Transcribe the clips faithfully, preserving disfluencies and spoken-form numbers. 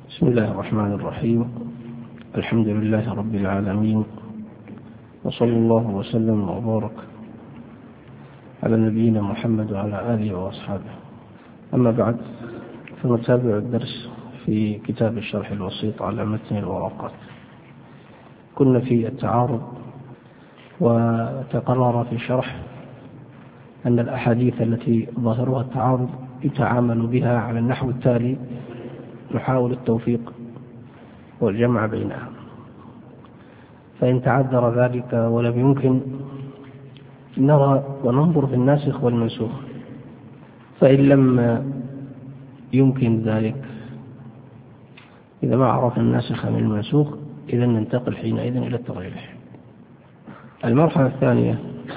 بسم الله الرحمن الرحيم. الحمد لله رب العالمين، وصلى الله وسلم وبارك على نبينا محمد وعلى آله وأصحابه. أما بعد، فنتابع الدرس في كتاب الشرح الوسيط على متن الورقات. كنا في التعارض، وتقرر في الشرح أن الأحاديث التي ظاهرها التعارض يتعامل بها على النحو التالي: نحاول التوفيق والجمع بينها، فإن تعذر ذلك ولم يمكن نرى وننظر في الناسخ والمنسوخ، فإن لم يمكن ذلك، إذا ما عرف الناسخ من المنسوخ، إذا ننتقل حينئذ إلى الترجيح. المرحلة الثانية،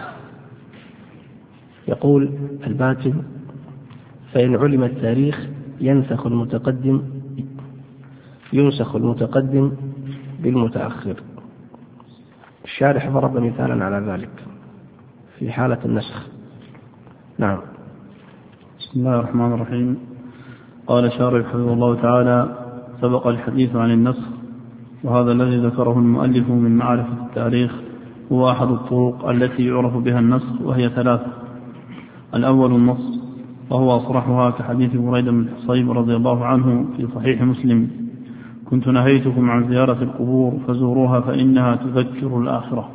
يقول الباتن: فإن علم التاريخ ينسخ المتقدم ينسخ المتقدم بالمتأخر. الشارح ضرب مثالا على ذلك في حالة النسخ. نعم. بسم الله الرحمن الرحيم. قال الشارح حفظه الله تعالى: سبق الحديث عن النسخ، وهذا الذي ذكره المؤلف من معرفة التاريخ هو أحد الطرق التي يعرف بها النسخ، وهي ثلاثة: الأول النص، وهو أصرحها كحديث بريدة بن الحصيب رضي الله عنه في صحيح مسلم: كنت نهيتكم عن زيارة القبور فزوروها فإنها تذكر الآخرة.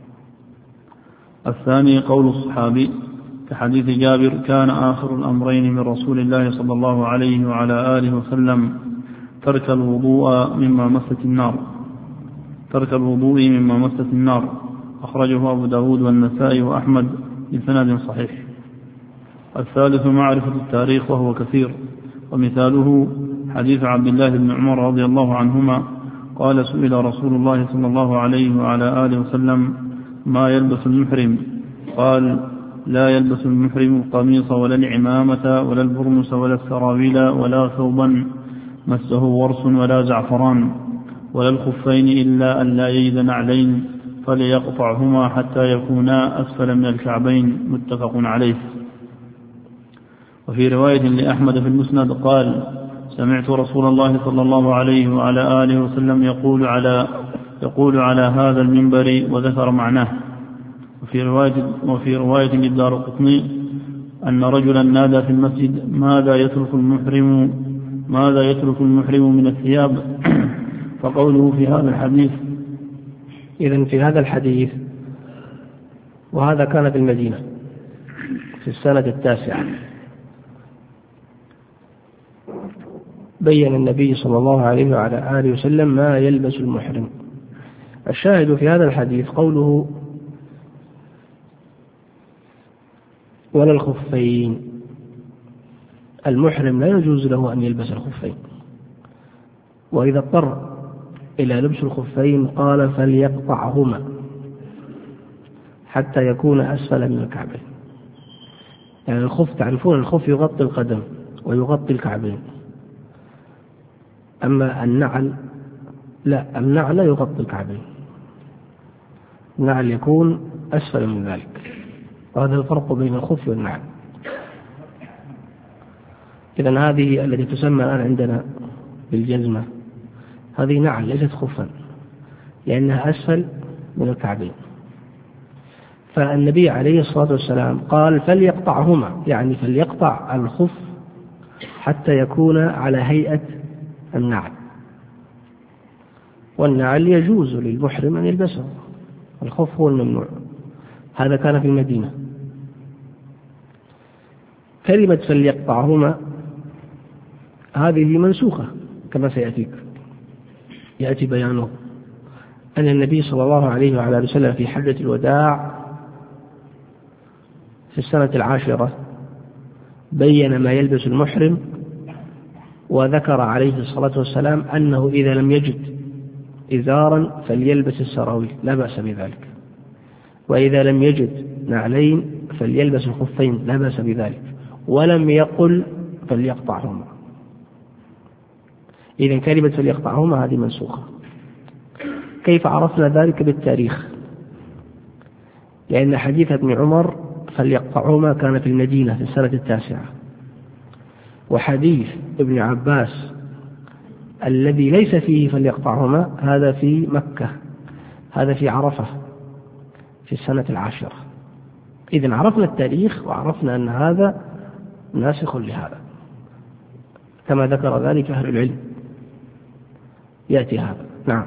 الثاني قول الصحابي كحديث جابر: كان آخر الأمرين من رسول الله صلى الله عليه وعلى آله وسلم ترك الوضوء مما مست النار ترك الوضوء مما مست النار أخرجه أبو داود والنسائي وأحمد بسند صحيح. الثالث معرفة التاريخ، وهو كثير، ومثاله حديث عبد الله بن عمر رضي الله عنهما قال: سئل رسول الله صلى الله عليه وعلى آله وسلم: ما يلبس المحرم؟ قال: لا يلبس المحرم القميص ولا العمامة ولا البرنس ولا السراويل ولا ثوبا مسه ورس ولا زعفران ولا الخفين إلا أن لا يجد نعلين فليقطعهما حتى يكونا أسفل من الكعبين. متفق عليه. وفي رواية لأحمد في المسند قال: سمعت رسول الله صلى الله عليه وعلى آله وسلم يقول على يقول على هذا المنبر، وذكر معناه. وفي رواية وفي رواية للدارقطني أن رجلا نادى في المسجد: ماذا يترك المحرم ماذا يترك المحرم من الثياب؟ فقوله في هذا الحديث. إذن في هذا الحديث، وهذا كان في المدينة في السنة التاسعة، بين النبي صلى الله عليه وعلى آله وسلم ما يلبس المحرم. الشاهد في هذا الحديث قوله: ولا الخفين. المحرم لا يجوز له أن يلبس الخفين، وإذا اضطر إلى لبس الخفين قال: فليقطعهما حتى يكون أسفل من الكعبين. يعني الخف، تعرفون الخف يغطي القدم ويغطي الكعبين، أما النعل لا، النعل لا يغطي الكعبين، النعل يكون أسفل من ذلك، وهذا الفرق بين الخف والنعل. إذن هذه التي تسمى الآن عندنا بالجزمة، هذه نعل ليست خفا، لأنها أسفل من الكعبين. فالنبي عليه الصلاة والسلام قال: فليقطعهما، يعني فليقطع الخف حتى يكون على هيئة النعل، والنعل يجوز للمحرم أن يلبسه، الخف هو الممنوع. هذا كان في المدينة. كلمة فليقطعهما هذه منسوخة كما سيأتيك، يأتي بيانه أن النبي صلى الله عليه وعلى آله وسلم في حجة الوداع في السنة العاشرة بين ما يلبس المحرم، وذكر عليه الصلاة والسلام أنه إذا لم يجد إزارا فليلبس السراويل، لا بأس بذلك، وإذا لم يجد نعلين فليلبس الخفين، لا بأس بذلك، ولم يقل فليقطعهما. إذن كلمة فليقطعهما هذه منسوخة. كيف عرفنا ذلك؟ بالتاريخ، لأن حديث ابن عمر فليقطعهما كان في المدينة في السنة التاسعة، وحديث ابن عباس الذي ليس فيه فليقطعهما هذا في مكة، هذا في عرفة في السنة العاشرة. إذن عرفنا التاريخ وعرفنا أن هذا ناسخ لهذا كما ذكر ذلك أهل العلم. يأتي هذا. نعم.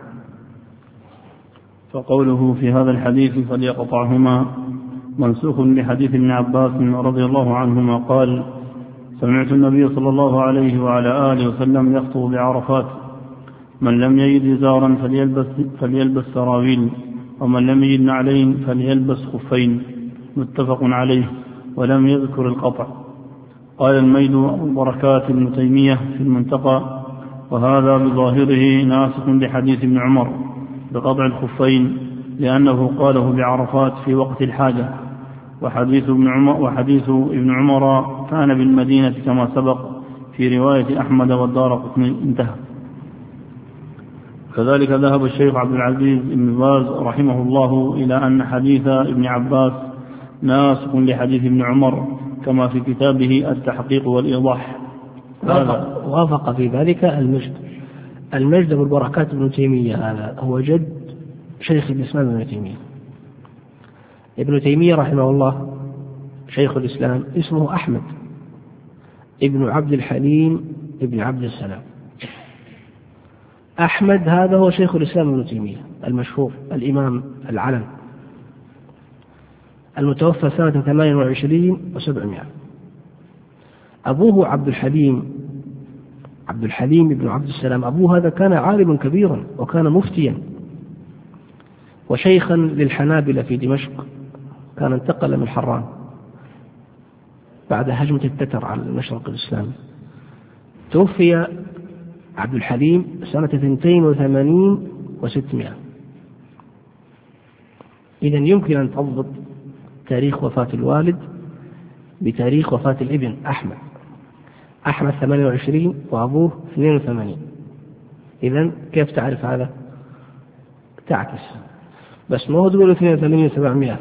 فقوله في هذا الحديث فليقطعهما منسوخ لحديث ابن عباس رضي الله عنهما قال: سمعت النبي صلى الله عليه وعلى آله وسلم يخطب بعرفات: من لم يجد إزارا فليلبس, فليلبس سراويل، ومن لم يجد نعلين فليلبس خفين. متفق عليه، ولم يذكر القطع. قال الميد بركات ابن تيمية في المنتقى: وهذا بظاهره ناسخ لحديث ابن عمر بقطع الخفين، لأنه قاله بعرفات في وقت الحاجة، وحديث ابن عمر, وحديث ابن عمر كان بالمدينة كما سبق في رواية أحمد والدارقطني. انتهى. كذلك ذهب الشيخ عبد العزيز بن باز رحمه الله إلى أن حديث ابن عباس ناسخ لحديث ابن عمر كما في كتابه التحقيق والإيضاح. وافق, وافق في ذلك المجد المجد بالبركات ابن تيمية، هذا هو جد شيخ الإسلام ابن تيمية. ابن تيمية رحمه الله شيخ الإسلام اسمه أحمد ابن عبد الحليم ابن عبد السلام. أحمد هذا هو شيخ الإسلام ابن تيمية المشهور الإمام العلم المتوفى سنة ثمانية وعشرين وسبعمائة. أبوه عبد الحليم عبد الحليم ابن عبد السلام. أبوه هذا كان عالما كبيرا وكان مفتيا وشيخا للحنابلة في دمشق. كان انتقل من حران بعد هجمة التتر على المشرق الإسلامي. توفي عبد الحليم سنة اثنتين وثمانين وستمائة. إذن يمكن أن تضبط تاريخ وفاة الوالد بتاريخ وفاة الابن أحمد. أحمد ثمانية وعشرين وأبوه اثنين وثمانين. إذن كيف تعرف هذا؟ تعكس، بس ما هو تقول اثنين وثمانين وسبعمائة،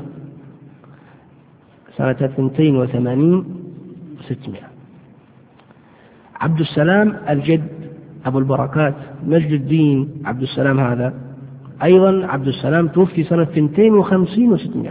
سنة اثنتين وثمانين وستمائة. عبد السلام الجد أبو البركات مجد الدين عبد السلام هذا أيضا عبد السلام توفي سنة اثنتين وخمسين وستمائة.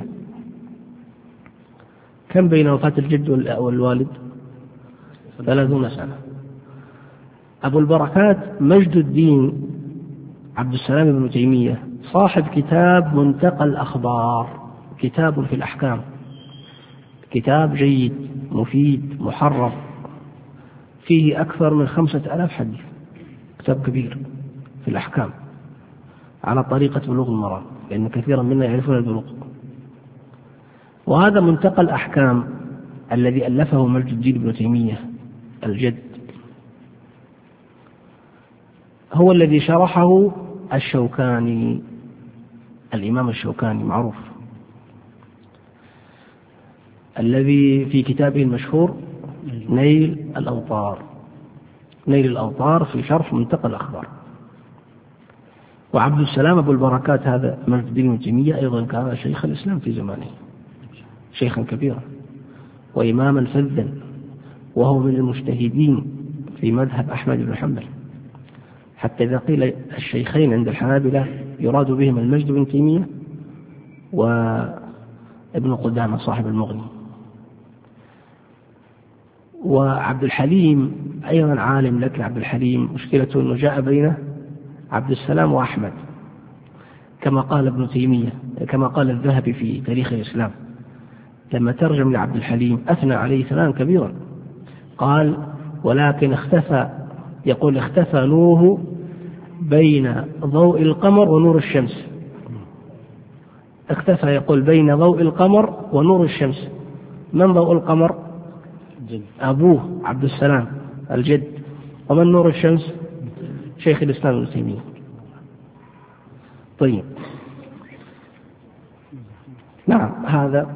كم بين وفاة الجد والوالد؟ ثلاثون سنة. أبو البركات مجد الدين عبد السلام ابن تيمية صاحب كتاب منتقى الأخبار، كتاب في الأحكام، كتاب جيد مفيد محرر فيه أكثر من خمسة ألاف حديث، كتاب كبير في الأحكام على طريقة بلوغ المرام، لأن كثيرا منا يعرفون البلوغ. وهذا منتقى الأحكام الذي ألفه مجد الدين ابن تيمية الجد هو الذي شرحه الشوكاني، الإمام الشوكاني معروف، الذي في كتابه المشهور نيل الأوطار نيل الأوطار في شرح منتقى الأخبار. وعبد السلام أبو البركات هذا مجد الدين ابن تيمية أيضا كان شيخ الإسلام في زمانه، شيخا كبيرا وإماما فذا، وهو من المجتهدين في مذهب أحمد بن حنبل، حتى إذا قيل الشيخين عند الحنابلة يراد بهم المجد بن تيمية وابن قدامة صاحب المغني. وعبد الحليم أيضا عالم، لكن عبد الحليم مشكلته أنه جاء بين عبد السلام وأحمد كما قال ابن تيمية، كما قال الذهبي في تاريخ الإسلام لما ترجم لعبد الحليم أثنى عليه ثناء كبيرا، قال ولكن اختفى، يقول اختفى نوره بين ضوء القمر ونور الشمس. اختفى يقول بين ضوء القمر ونور الشمس. من ضوء القمر؟ أبوه عبد السلام الجد. ومن نور الشمس؟ شيخ الإسلام ابن تيمية. طيب نعم هذا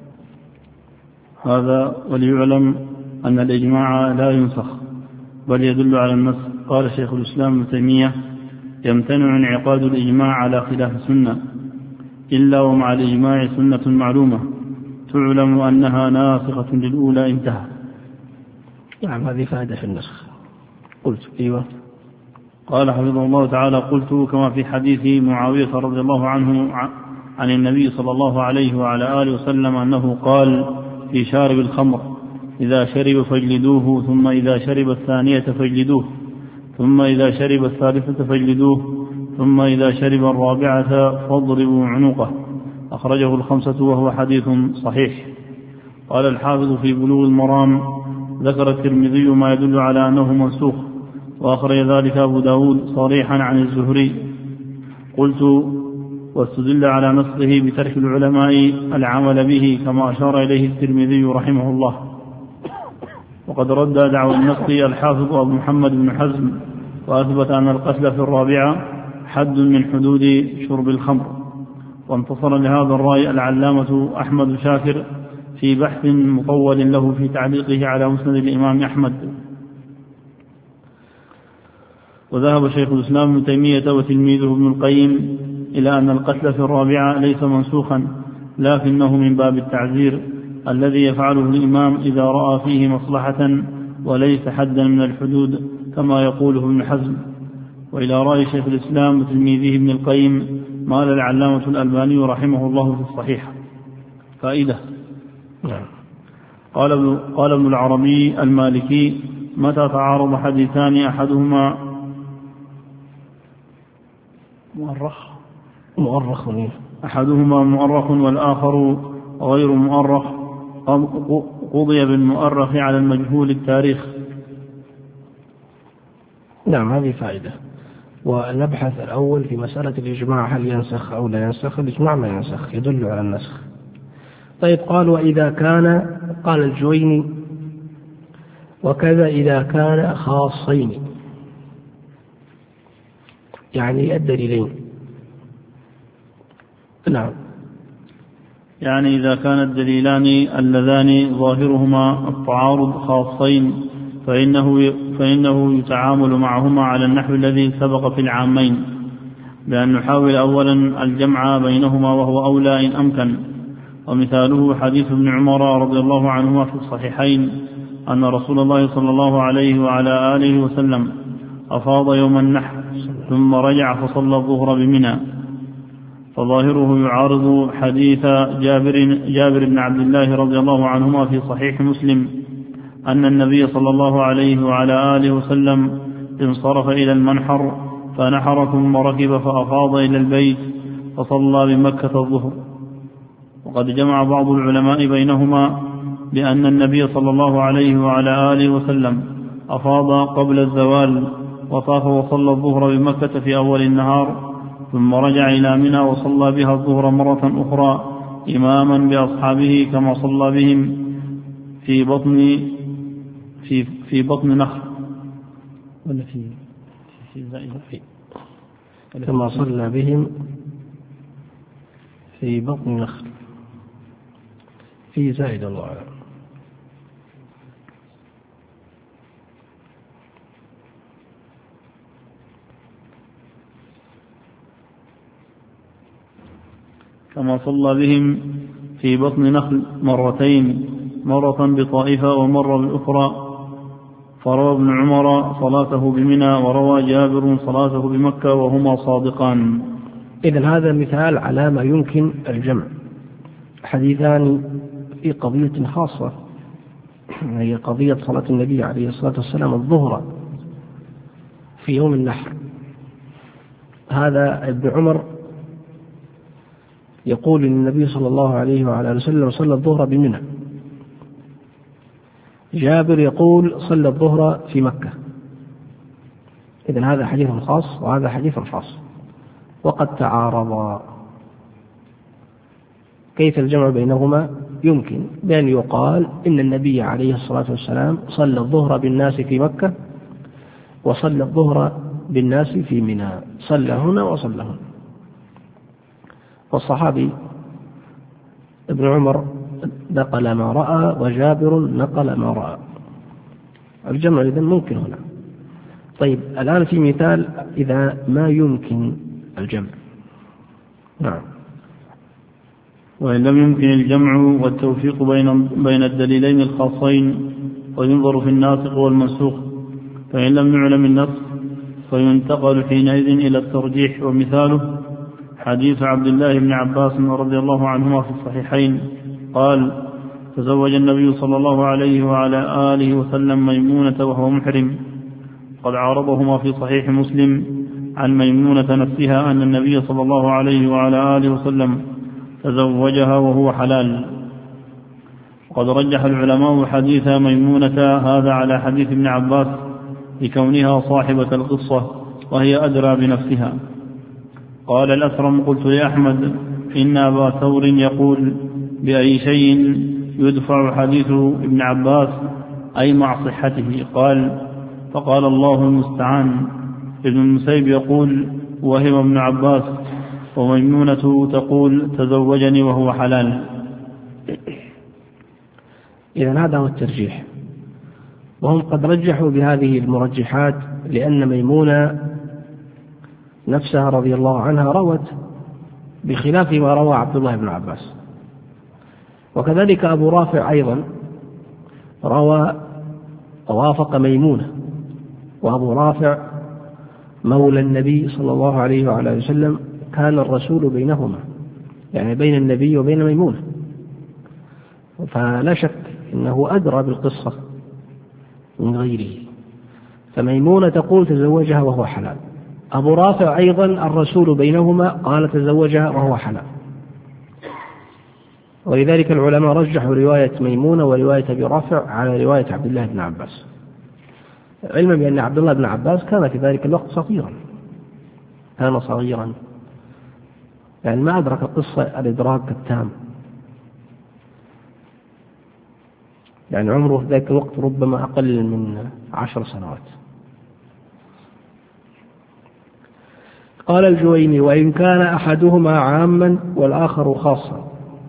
هذا وليعلم أن الإجماع لا ينسخ بل يدل على النص. قال شيخ الإسلام ابن تيمية يمتنع انعقاد الإجماع على خلاف السنة إلا ومع الإجماع سنة معلومة تعلم أنها ناسخة للأولى. انتهى. نعم هذه فائدة في النسخ. قلت أيوة قال حفظه الله تعالى: قلت كما في حديث معاوية رضي الله عنه عن النبي صلى الله عليه وعلى آله وسلم أنه قال في شارب الخمر: إذا شرب فاجلدوه، ثم إذا شرب الثانية فاجلدوه، ثم إذا شرب الثالثة فاجلدوه، ثم إذا شرب الرابعة فاضربوا عنقه. أخرجه الخمسة وهو حديث صحيح. قال الحافظ في بلوغ المرام: ذكر الترمذي ما يدل على أنه منسوخ، وأخرج ذلك أبو داود صريحا عن الزهري. قلت: واستدل على نسخه بترك العلماء العمل به كما أشار إليه الترمذي رحمه الله. وقد رد دعوى النسخ الحافظ أبو محمد بن حزم، وأثبت أن القتل في الرابعة حد من حدود شرب الخمر. وانتصر لهذا الرأي العلامة أحمد شاكر في بحث مطول له في تعليقه على مسند الإمام أحمد. وذهب شيخ الإسلام ابن تيمية وتلميذه ابن القيم إلى أن القتل في الرابعة ليس منسوخا، لكنه من باب التعزير الذي يفعله الإمام إذا رأى فيه مصلحة، وليس حدا من الحدود كما يقوله ابن حزم. وإلى رأي شيخ الإسلام وتلميذه ابن القيم مال العلامة الألباني رحمه الله في الصحيح. فائدة: قال ابن, قال ابن العربي المالكي: متى تعارض حديثان أحدهما مؤرخ مؤرخ أحدهما مؤرخ والآخر غير مؤرخ، قضي بالمؤرخ على المجهول التاريخ. نعم، هذه فائدة. والمبحث الأول في مسألة الإجماع، هل ينسخ أو لا ينسخ؟ الإجماع ما ينسخ، يدل على النسخ. طيب، قال: وإذا كان، قال الجويني: وكذا إذا كان خاصين، يعني الدليلين. نعم، يعني إذا كان الدليلان اللذان ظاهرهما التعارض خاصين فإنه, فإنه يتعامل معهما على النحو الذي سبق في العامين، بأن نحاول أولا الجمع بينهما وهو أولى إن أمكن. ومثاله حديث ابن عمر رضي الله عنهما في الصحيحين أن رسول الله صلى الله عليه وعلى آله وسلم أفاض يوم النحر ثم رجع فصلى الظهر بمنى، فظاهره يعارض حديث جابر, جابر بن عبد الله رضي الله عنهما في صحيح مسلم أن النبي صلى الله عليه وعلى آله وسلم انصرف إلى المنحر فنحر ثم ركب فأفاض إلى البيت فصلى بمكة الظهر. وقد جمع بعض العلماء بينهما بأن النبي صلى الله عليه وعلى آله وسلم أفاض قبل الزوال وطاف وصلى الظهر بمكة في أول النهار، ثم رجع إلى منى وصلى بها الظهر مرة أخرى إماما بأصحابه كما صلى بهم في بطن في في بطن نخل ولا في في زائد كما صلى بهم في بطن نخل في زائد الله أعلم. كما صلى بهم في بطن نخل مرتين، مرة بطائفة ومرة بالأخرى. فروى ابن عمر صلاته بمنى وروى جابر صلاته بمكة وهما صادقان. إذن هذا مثال على ما يمكن الجمع، حديثان في قضية خاصة، هي قضية صلاة النبي عليه الصلاة والسلام الظهر في يوم النحر. هذا ابن عمر يقول إن النبي صلى الله عليه وعلى وسلم صلى الظهر بمنى، جابر يقول صلى الظهر في مكة. إذن هذا حديث خاص وهذا حديث خاص وقد تعارضا. كيف الجمع بينهما؟ يمكن بأن يقال إن النبي عليه الصلاة والسلام صلى الظهر بالناس في مكة وصلى الظهر بالناس في منى، صلى هنا وصلى هنا. والصحابي ابن عمر نقل ما رأى وجابر نقل ما رأى، الجمع إذن ممكن هنا. طيب، الآن في مثال إذا ما يمكن الجمع. نعم. وإن لم يمكن الجمع والتوفيق بين بين الدليلين الخاصين وينظر في الناسخ والمنسوخ، فإن لم يعلم النسخ فينتقل حينئذ إلى الترجيح. ومثاله حديث عبد الله بن عباس رضي الله عنهما في الصحيحين قال: تزوج النبي صلى الله عليه وعلى آله وسلم ميمونة وهو محرم. قد عارضهما في صحيح مسلم عن ميمونة نفسها أن النبي صلى الله عليه وعلى آله وسلم تزوجها وهو حلال. وقد رجح العلماء حديث ميمونة هذا على حديث ابن عباس لكونها صاحبة القصة وهي أدرى بنفسها. قال الأثرم: قلت لأحمد: إن أبا ثور يقول بأي شيء يدفع حديث ابن عباس أي مع صحته؟ قال: فقال: الله المستعان. ابن المسيب يقول: وهم ابن عباس. وميمونة تقول: تزوجني وهو حلال. إذن هذا هو الترجيح، وهم قد رجحوا بهذه المرجحات لأن ميمونة نفسها رضي الله عنها روت بخلاف ما روى عبد الله بن عباس. وكذلك أبو رافع أيضا روى ووافق ميمونة، وأبو رافع مولى النبي صلى الله عليه وعلى وسلم كان الرسول بينهما، يعني بين النبي وبين ميمونة، فلا شك إنه أدرى بالقصة من غيره. فميمونة تقول تزوجها وهو حلال. أبو رافع أيضا الرسول بينهما قال تزوجها وهو حلال. ولذلك العلماء رجحوا رواية ميمونة ورواية أبي رافع على رواية عبد الله بن عباس، علما بأن عبد الله بن عباس كان في ذلك الوقت صغيرا، كان صغيرا يعني ما أدرك القصة الإدراك التام، يعني عمره في ذلك الوقت ربما أقل من عشر سنوات. قال الجويني: وإن كان أحدهما عاما والآخر خاصا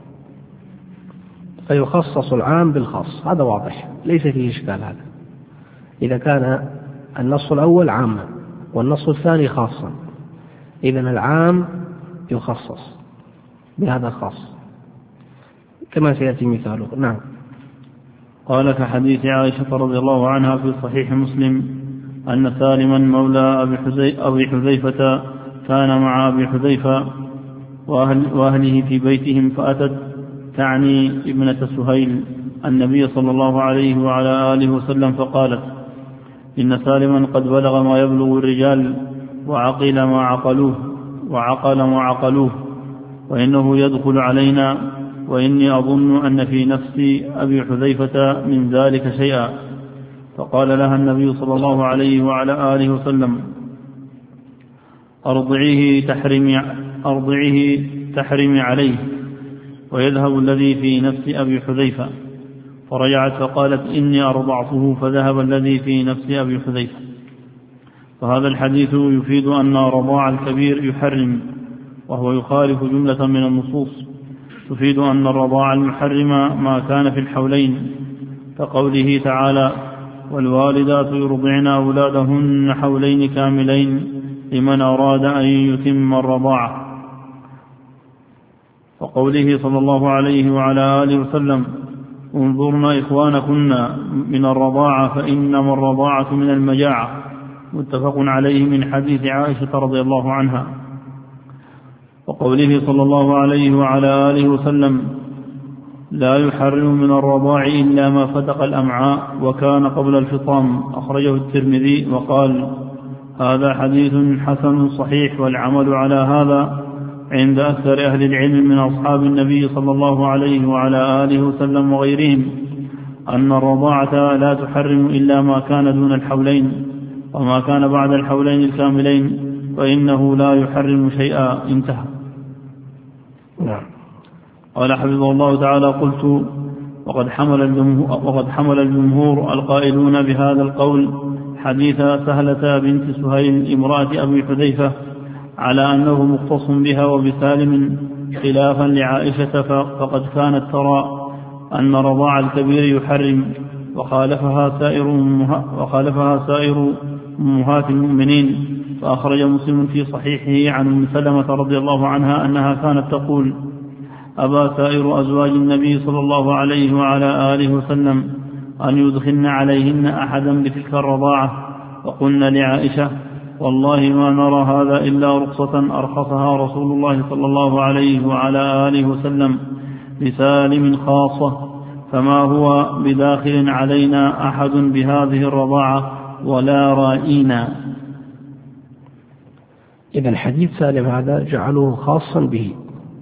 فيخصص العام بالخاص. هذا واضح ليس فيه إشكال. هذا إذا كان النص الأول عاما والنص الثاني خاصا، إذن العام يخصص بهذا الخاص كما سيأتي مثاله. نعم. قال: في حديث عائشة رضي الله عنها في صحيح مسلم أن سالما مولى أبي حذيفة كان مع أبي حذيفة وأهل وأهله في بيتهم، فأتت تعني ابنة سهيل النبي صلى الله عليه وعلى آله وسلم فقالت: إن سالما قد بلغ ما يبلغ الرجال وعقل ما عقلوه وعقل ما عقلوه وإنه يدخل علينا، وإني أظن أن في نفس أبي حذيفة من ذلك شيئا. فقال لها النبي صلى الله عليه وعلى آله وسلم: أرضعيه تحرمي, أرضعيه تحرمي عليه ويذهب الذي في نفس أبي حذيفة. فرجعت فقالت: إني أرضعته فذهب الذي في نفس أبي حذيفة. فهذا الحديث يفيد أن رضاع الكبير يحرم، وهو يخالف جملة من النصوص تفيد أن الرضاع المحرم ما كان في الحولين، كقوله تعالى: والوالدات يرضعن أولادهن حولين كاملين لمن أراد أن يتم الرضاعة. وقوله صلى الله عليه وعلى آله وسلم: انظرن إخوانكن من الرضاعة فإنما الرضاعة من المجاعة. متفق عليه من حديث عائشة رضي الله عنها. وقوله صلى الله عليه وعلى آله وسلم: لا يحرم من الرضاع إلا ما فتق الأمعاء وكان قبل الفطام. أخرجه الترمذي وقال: هذا حديث حسن صحيح، والعمل على هذا عند أكثر أهل العلم من أصحاب النبي صلى الله عليه وعلى آله وسلم وغيرهم أن الرضاعة لا تحرم إلا ما كان دون الحولين، وما كان بعد الحولين الكاملين فإنه لا يحرم شيئا. انتهى. نعم. قال حفظه الله تعالى: قلت: وقد حمل الجمهور, وقد حمل الجمهور القائلون بهذا القول حديث سهلة بنت سهيل امرأة أبي حذيفة على أنه مختص بها وبسالم، خلافا لعائشة فقد كانت ترى أن رضاع الكبير يحرم، وخالفها سائر وخالفها سائر أمهات المؤمنين. فأخرج مسلم في صحيحه عن أم سلمة رضي الله عنها أنها كانت تقول: أبى سائر أزواج النبي صلى الله عليه وعلى آله وسلم أن يدخلن عليهن أحدا بتلك الرضاعة، وقلن لعائشة: والله ما نرى هذا إلا رخصة أرخصها رسول الله صلى الله عليه وعلى آله وسلم لسالم خاصة، فما هو بداخل علينا أحد بهذه الرضاعة ولا رائنا. إذن حديث سالم هذا جعله خاصا به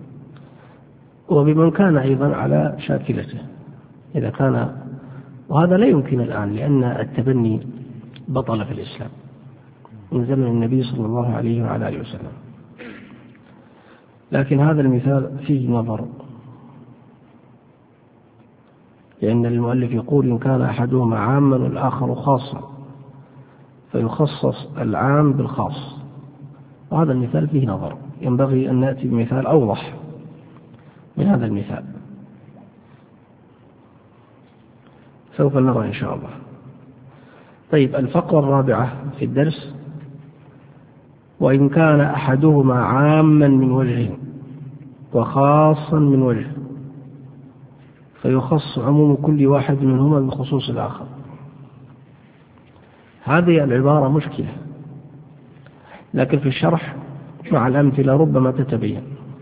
وبمن كان أيضا على شاكلته إذا كان، وهذا لا يمكن الآن لأن التبني بطل في الإسلام من زمن النبي صلى الله عليه وعلى آله وسلم. لكن هذا المثال فيه نظر، لأن المؤلف يقول إن كان أحدهما عاما والآخر خاصا فيخصص العام بالخاص، وهذا المثال فيه نظر، ينبغي أن نأتي بمثال أوضح من هذا المثال، سوف نرى إن شاء الله. طيب، الفقرة الرابعة في الدرس: وإن كان أحدهما عاما من وجه وخاصا من وجه فيخص عموم كل واحد منهما بخصوص الآخر. هذه العبارة مشكلة، لكن في الشرح مع الأمثلة ربما تتبين.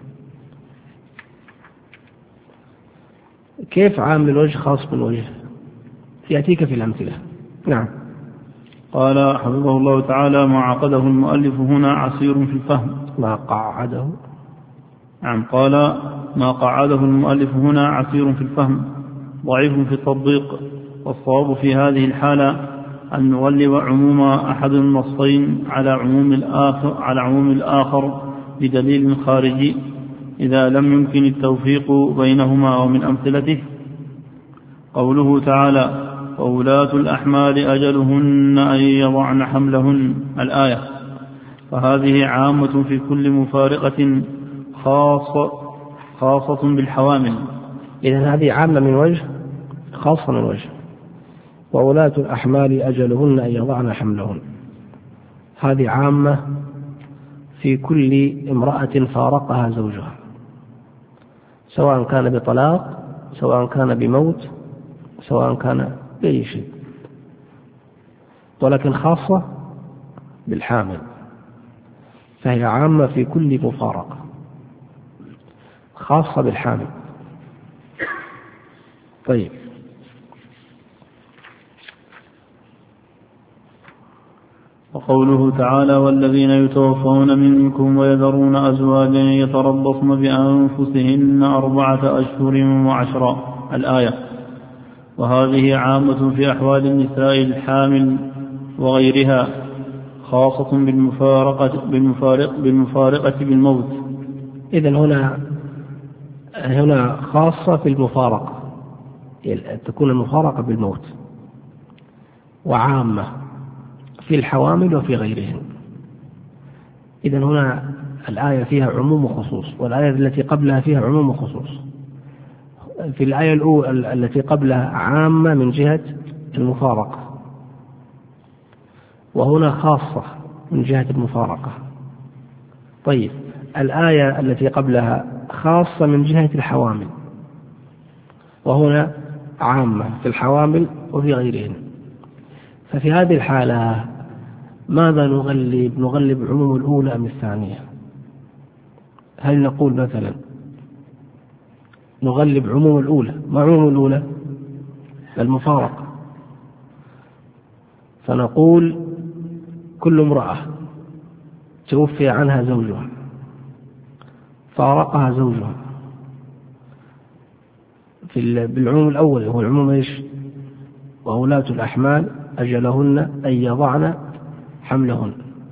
كيف عام للوجه خاص بالوجه؟ يأتيك في الأمثلة. نعم. قال حفظه الله تعالى: ما عقده المؤلف هنا عسير في الفهم. ما قعده. نعم. قال: ما قعده المؤلف هنا عسير في الفهم، ضعيف في التطبيق، والصواب في هذه الحالة أن نغلب عموم أحد النصين على عموم الآخر على عموم الآخر بدليل خارجي إذا لم يمكن التوفيق بينهما. ومن أمثلته قوله تعالى: وولاة الأحمال أجلهن أن يضعن حملهن، الآية، فهذه عامة في كل مفارقة خاصة خاصة بالحوامل. إذن هذه عامة من وجه، خاصة من وجه. وولاة الأحمال أجلهن أن يضعن حملهن، هذه عامة في كل امرأة فارقها زوجها، سواء كان بطلاق، سواء كان بموت، سواء كان بأي شيء، ولكن خاصة بالحامل، فهي عامة في كل مفارقة، خاصة بالحامل. طيب، وقوله تعالى: والذين يتوفون منكم ويذرون أزواجا يتربصن بأنفسهن أربعة أشهر وعشرا، الآية، وهذه عامة في أحوال النساء الحامل وغيرها، خاصة بالمفارقة بالمفارق بالمفارقة بالموت. إذن هنا هنا خاصة في المفارقة، تكون المفارقة بالموت، وعامة في الحوامل وفي غيرهن. إذن هنا الآية فيها عموم وخصوص، والآية التي قبلها فيها عموم وخصوص. في الآية الأولى التي قبلها عامة من جهة المفارقة، وهنا خاصة من جهة المفارقة. طيب، الآية التي قبلها خاصة من جهة الحوامل، وهنا عامة في الحوامل وفي غيرهن. ففي هذه الحالة ماذا نغلب؟ نغلب عموم الأولى أم الثانية؟ هل نقول مثلا نغلب عموم الأولى؟ ما عموم الأولى؟ المفارقة، فنقول كل امرأة توفي عنها زوجها فارقها زوجها، في بالعموم الأول هو العموم إيش؟ وولاة الأحمال أجلهن أن يضعن حملهن،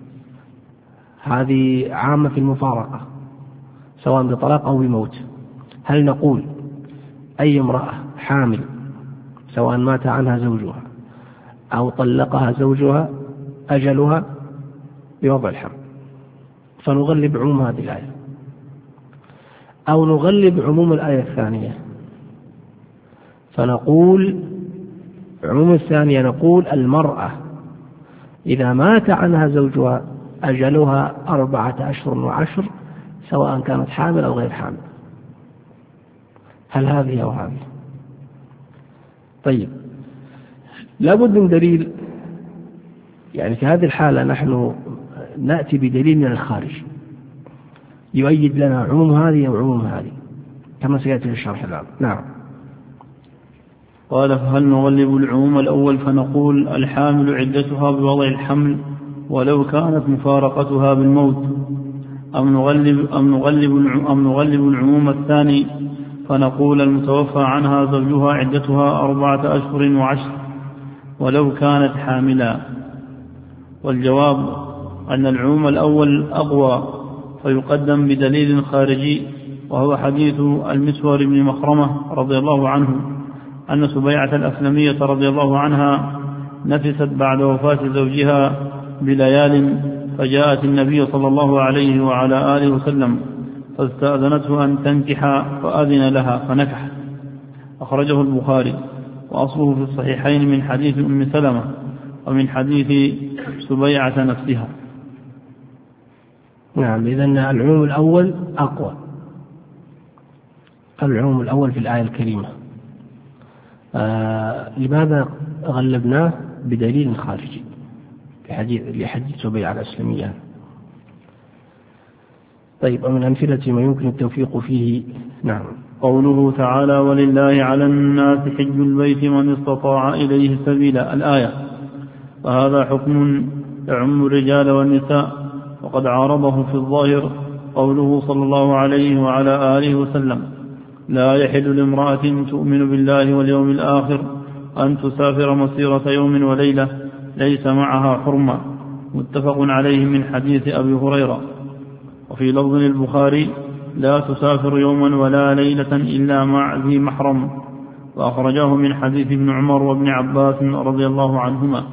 هذه عامة في المفارقة سواء بطلاق أو بموت. هل نقول أي امرأة حامل سواء مات عنها زوجها أو طلقها زوجها أجلها بوضع الحمل، فنغلب عموم هذه الآية، أو نغلب عموم الآية الثانية فنقول عموم الثانية، نقول المرأة إذا مات عنها زوجها أجلها أربعة أشهر وعشر سواء كانت حامل أو غير حامل. هل هذه أو هذه؟ طيب، لابد من دليل. يعني في هذه الحالة نحن نأتي بدليل من الخارج يؤيد لنا عموم هذه أو عموم هذه كما سيأتي في الشرح الآن. نعم. قال فهل نغلب العموم الأول فنقول الحامل عدتها بوضع الحمل ولو كانت مفارقتها بالموت، أم نغلب, أم نغلب, أم نغلب العموم الثاني فنقول المتوفى عنها زوجها عدتها أربعة أشهر وعشر ولو كانت حاملا؟ والجواب أن العموم الأول أقوى فيقدم بدليل خارجي، وهو حديث المسور بن مخرمة رضي الله عنه أن سبيعة الأسلمية رضي الله عنها نفست بعد وفاة زوجها بليال، فجاءت النبي صلى الله عليه وعلى آله وسلم فاستأذنته أن تنكح فأذن لها فنكح. أخرجه البخاري، وأصله في الصحيحين من حديث أم سلمة ومن حديث سبيعة نفسها. نعم. إذن العموم الأول أقوى، العموم الأول في الآية الكريمة. آه لماذا غلبناه؟ بدليل خارجي لحديث سبيعة الأسلمية. طيب، ومن أمثلة ما يمكن التوفيق فيه. نعم. قوله تعالى ولله على الناس حج البيت من استطاع إليه سبيلا الآية، فهذا حكم يعم الرجال والنساء، وقد عارضه في الظاهر قوله صلى الله عليه وعلى آله وسلم لا يحل لامرأة تؤمن بالله واليوم الآخر أن تسافر مسيرة يوم وليلة ليس معها حرمة، متفق عليه من حديث أبي هريرة. وفي لفظ البخاري لا تسافر يوما ولا ليلة إلا مع ذي محرم، وأخرجاه من حديث ابن عمر وابن عباس رضي الله عنهما.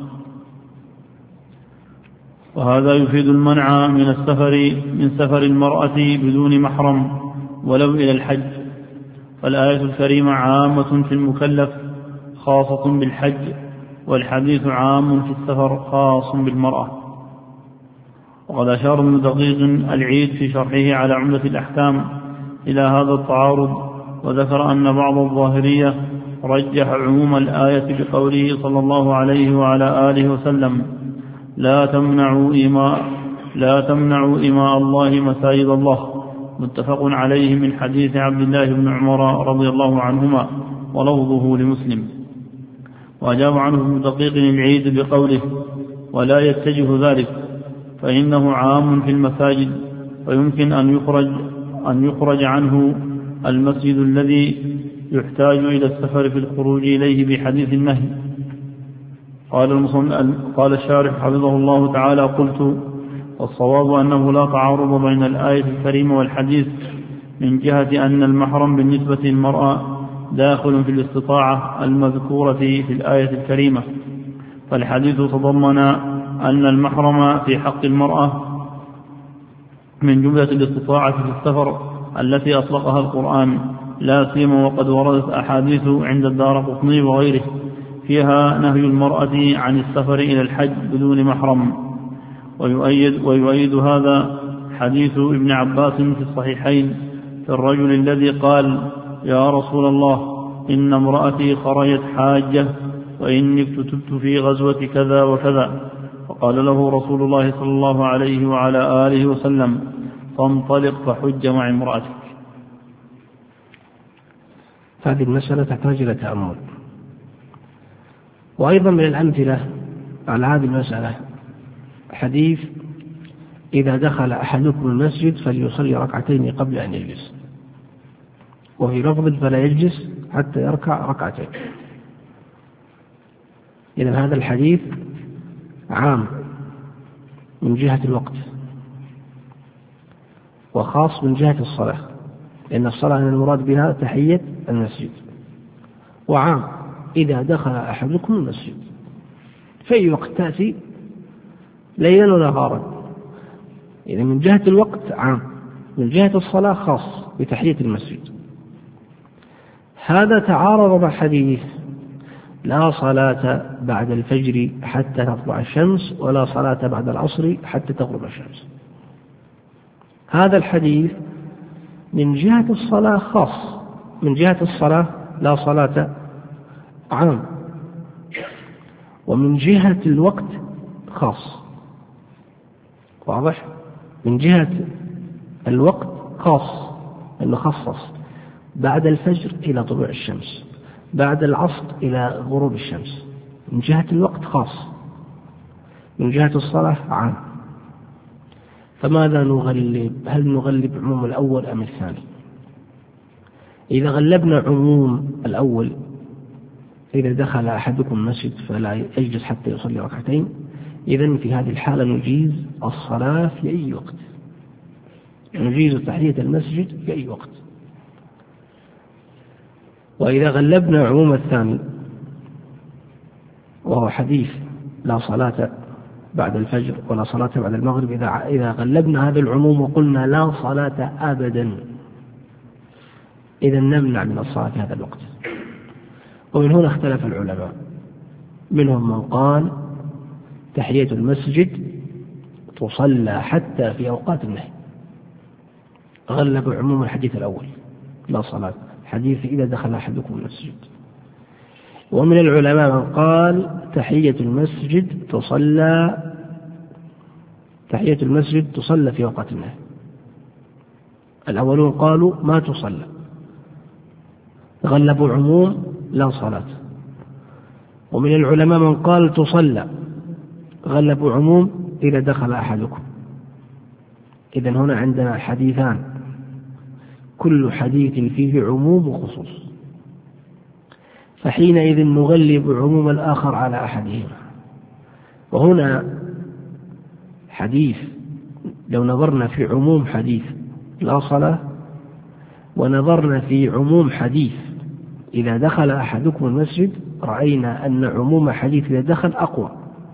وهذا يفيد المنع من السفر من سفر المرأة بدون محرم ولو إلى الحج، فالآية الكريمة عامة في المكلف خاصة بالحج، والحديث عام في السفر خاص بالمرأة. وقد أشار ابن دقيق العيد في شرحه على عمدة الأحكام إلى هذا التعارض، وذكر أن بعض الظاهرية رجح عموم الآية بقوله صلى الله عليه وعلى آله وسلم لا تمنعوا إماء لا تمنعوا إماء الله مساجد الله، متفق عليه من حديث عبد الله بن عمر رضي الله عنهما ولفظه لمسلم. وأجاب عنه ابن دقيق العيد بقوله ولا يتجه ذلك، فإنه عام في المساجد، ويمكن أن يخرج, أن يخرج عنه المسجد الذي يحتاج إلى السفر في الخروج إليه بحديث النهي. قال, قال الشارح حفظه الله تعالى قلت والصواب أنه لا تعارض بين الآية الكريمة والحديث من جهة أن المحرم بالنسبة للمرأة داخل في الاستطاعة المذكورة في الآية الكريمة، فالحديث تضمن أن المحرم في حق المرأة من جملة الاستطاعة في السفر التي أطلقها القرآن، لا سيما وقد وردت أحاديث عند الدارقطني وغيره فيها نهي المرأة عن السفر إلى الحج بدون محرم. ويؤيد, ويؤيد هذا حديث ابن عباس في الصحيحين في الرجل الذي قال يا رسول الله إن امرأتي خرجت حاجة وإني اكتتبت في غزوة كذا وكذا، فقال له رسول الله صلى الله عليه وعلى آله وسلم فانطلق فحج مع امرأتك. هذه المسألة تحتاج إلى تأمل. وأيضا من الأمثلة على هذه المسألة حديث إذا دخل أحدكم المسجد فليصلي ركعتين قبل أن يجلس، وفي لفظ فلا يجلس حتى يركع ركعتين. إذن هذا الحديث عام من جهة الوقت وخاص من جهة الصلاة، لأن الصلاة المراد بها تحية المسجد، وعام إذا دخل أحدكم المسجد في أي وقت تأتي ليلا ونهارا. إذن من جهة الوقت عام، من جهة الصلاة خاص بتحية المسجد. هذا تعارض مع حديث لا صلاة بعد الفجر حتى تطلع الشمس ولا صلاة بعد العصر حتى تغرب الشمس. هذا الحديث من جهة الصلاة خاص، من جهة الصلاة لا صلاة عام، ومن جهة الوقت خاص. واضح؟ من جهة الوقت خاص، أنه خصص بعد الفجر إلى طلوع الشمس، بعد العصر إلى غروب الشمس. من جهة الوقت خاص، من جهة الصلاة عام. فماذا نغلب؟ هل نغلب عموم الأول أم الثاني؟ إذا غلبنا عموم الأول، إذا دخل أحدكم المسجد فلا يجلس حتى يصلي ركعتين، إذن في هذه الحالة نجيز الصلاة في أي وقت، نجيز تحية المسجد في أي وقت. وإذا غلبنا عموم الثاني وهو حديث لا صلاة بعد الفجر ولا صلاة بعد المغرب، إذا إذا غلبنا هذا العموم وقلنا لا صلاة أبدا، إذا نمنع من الصلاة في هذا الوقت. ومن هنا اختلف العلماء، منهم من قال تحية المسجد تصلى حتى في أوقات النهي، غلب عموم الحديث الأول لا صلاة، حديث إذا دخل أحدكم المسجد. ومن العلماء من قال تحية المسجد تصلى تحية المسجد تصلى في وقت النهي. الأولون قالوا ما تصلى، غلبوا عموم لا صلاة. ومن العلماء من قال تصلى، غلبوا عموم إذا دخل أحدكم. إذن هنا عندنا حديثان، كل حديث فيه عموم وخصوص، فحينئذ نغلب عموم الآخر على أحدهما. وهنا حديث، لو نظرنا في عموم حديث لا صلاة ونظرنا في عموم حديث إذا دخل أحدكم المسجد، رأينا أن عموم حديث إذا دخل أقوى.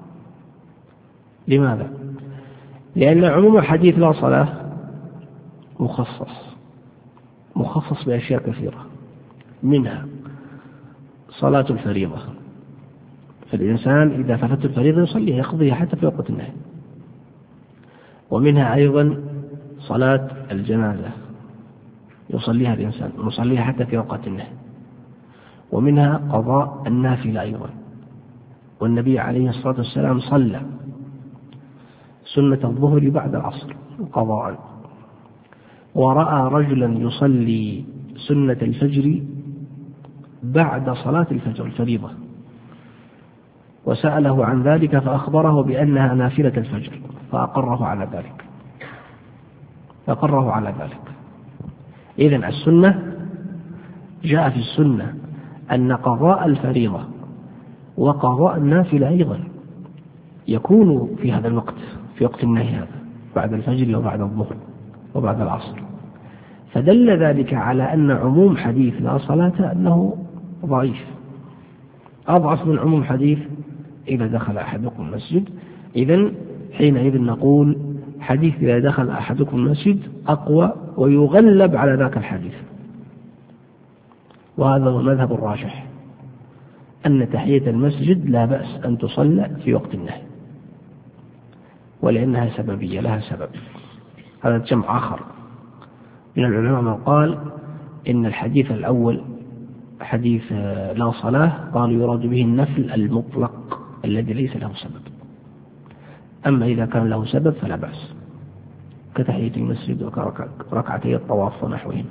لماذا؟ لأن عموم حديث لا صلاة مخصص مخصص بأشياء كثيرة، منها صلاة الفريضة، فالإنسان إذا فاتت الفريضة يصليها يقضيها حتى في وقت النهي. ومنها أيضا صلاة الجنازة يصليها الإنسان يصليها حتى في وقت النهي. ومنها قضاء النافلة أيضا، والنبي عليه الصلاة والسلام صلى سنة الظهر بعد العصر قضاء، ورأى رجلا يصلي سنة الفجر بعد صلاة الفجر الفريضة، وسأله عن ذلك فأخبره بأنها نافلة الفجر، فأقره على ذلك فأقره على ذلك. إذن السنة جاء في السنة أن قضاء الفريضة وقضاء النافلة أيضا يكون في هذا الوقت، في وقت النهي هذا، بعد الفجر وبعد الظهر وبعد العصر. فدل ذلك على أن عموم حديث لا صلاة أنه ضعيف، أضعف من عموم حديث إذا دخل أحدكم المسجد. إذن حينئذ نقول حديث إذا دخل أحدكم المسجد أقوى ويغلب على ذاك الحديث. وهذا هو المذهب الراجح، أن تحية المسجد لا بأس أن تصلى في وقت النهي، ولأنها سببية، لها سبب. هذا جمع آخر من العلماء من قال إن الحديث الأول حديث لا صلاة قالوا يراد به النفل المطلق الذي ليس له سبب، أما إذا كان له سبب فلا بأس، كتحية المسجد وكركعتي الطواف ونحوهما.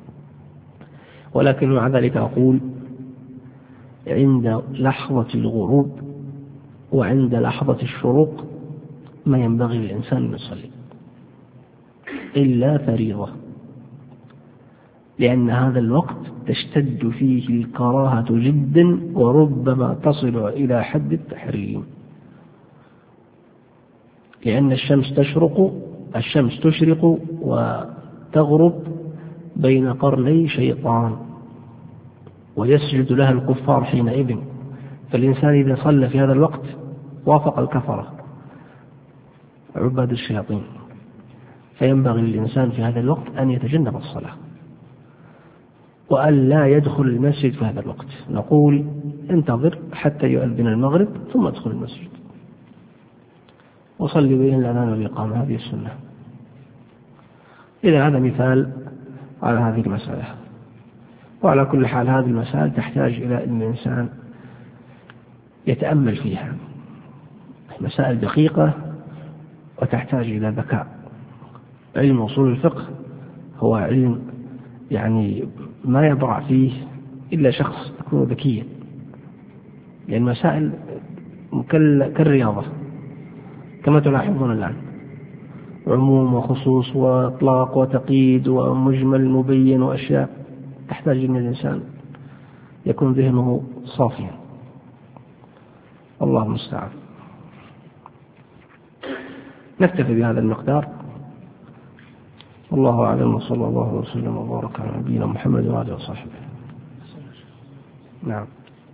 ولكن مع ذلك أقول عند لحظة الغروب وعند لحظة الشروق ما ينبغي للإنسان أن يصلي إلا فريضة، لأن هذا الوقت تشتد فيه الكراهة جدا وربما تصل إلى حد التحريم، لأن الشمس تشرق الشمس تشرق وتغرب بين قرني شيطان، ويسجد لها الكفار حينئذ. فالإنسان إذا صلى في هذا الوقت وافق الكفرة عباد الشياطين، فينبغي للإنسان في هذا الوقت أن يتجنب الصلاة وأن لا يدخل المسجد في هذا الوقت. نقول انتظر حتى يؤذن المغرب ثم ادخل المسجد وصلي بين الأذان والإقامة، هذه السنة. إذا هذا مثال على هذه المسألة. وعلى كل حال هذه المسائل تحتاج إلى أن الإنسان يتأمل فيها، مسائل دقيقة وتحتاج إلى ذكاء. علم أصول الفقه هو علم يعني ما يبرع فيه إلا شخص يكون ذكيا، لأن مسائل كالرياضة كما تلاحظون الآن، عموم وخصوص وإطلاق وتقييد ومجمل مبين وأشياء تحتاج أن الإنسان يكون ذهنه صافيا. الله المستعان. نكتفي بهذا المقدار، والله أعلم، وصلى الله وسلم وبارك على نبينا محمد وعلى وصحبه. نعم.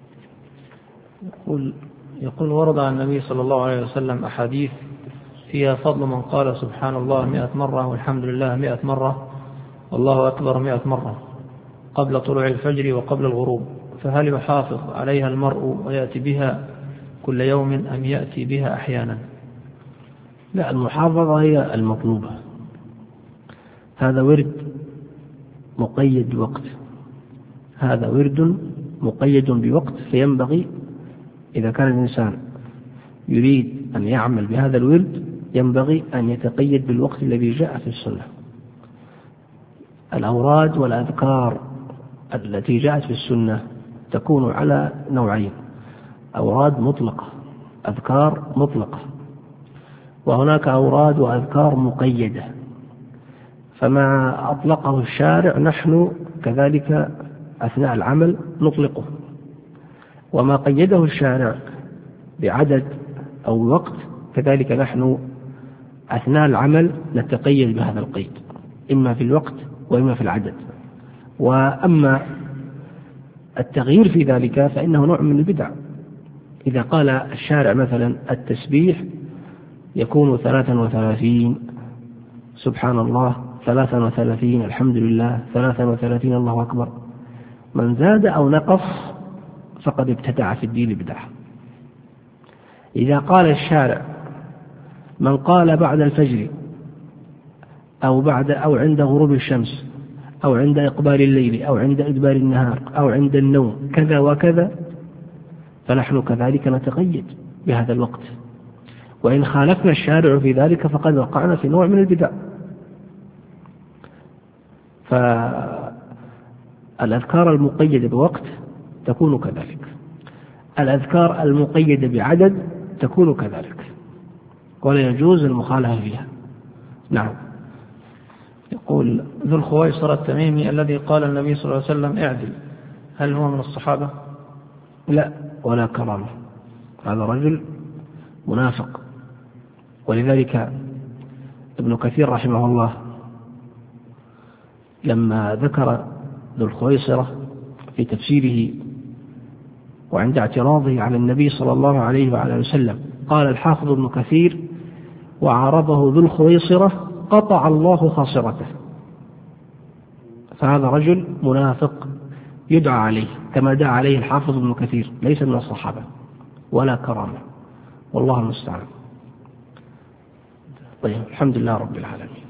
يقول يقول ورد عن النبي صلى الله عليه وسلم أحاديث فيها فضل من قال سبحان الله مئة مرة والحمد لله مئة مرة والله أكبر مئة مرة قبل طلوع الفجر وقبل الغروب، فهل يحافظ عليها المرء ويأتي بها كل يوم أم يأتي بها أحيانا؟ لا، المحافظة هي المطلوبة. هذا ورد مقيد بوقت، هذا ورد مقيد بوقت، فينبغي إذا كان الإنسان يريد أن يعمل بهذا الورد ينبغي أن يتقيد بالوقت الذي جاء في السنة. الأوراد والأذكار التي جاءت في السنة تكون على نوعين: أوراد مطلقة، أذكار مطلقة، وهناك أوراد وأذكار مقيدة. فما أطلقه الشارع نحن كذلك أثناء العمل نطلقه، وما قيده الشارع بعدد أو وقت كذلك نحن أثناء العمل نتقيد بهذا القيد، إما في الوقت وإما في العدد. وأما التغيير في ذلك فإنه نوع من البدع. إذا قال الشارع مثلا التسبيح يكون ثلاثا وثلاثين، سبحان الله ثلاثا وثلاثين، الحمد لله ثلاثا وثلاثين، الله أكبر، من زاد أو نقص فقد ابتدع في الدين بدعة. إذا قال الشارع من قال بعد الفجر أو بعد أو عند غروب الشمس أو عند إقبال الليل أو عند إدبار النهار أو عند النوم كذا وكذا، فنحن كذلك نتقيد بهذا الوقت، وإن خالفنا الشارع في ذلك فقد وقعنا في نوع من البدع. فالأذكار المقيدة بوقت تكون كذلك، الأذكار المقيدة بعدد تكون كذلك، ولا يجوز المخالفة فيها. نعم. يقول ذو الخويصر التميمي الذي قال النبي صلى الله عليه وسلم اعدل، هل هو من الصحابة؟ لا، ولا كرامة، هذا رجل منافق. ولذلك ابن كثير رحمه الله لما ذكر ذو الخويصرة في تفسيره وعند اعتراضه على النبي صلى الله عليه وعلى وسلم قال الحافظ ابن كثير: وعارضه ذو الخويصرة قطع الله خاصرته. فهذا رجل منافق يدعى عليه كما دعا عليه الحافظ ابن كثير، ليس من الصحابة ولا كرامة، والله المستعان. طيب، الحمد لله رب العالمين.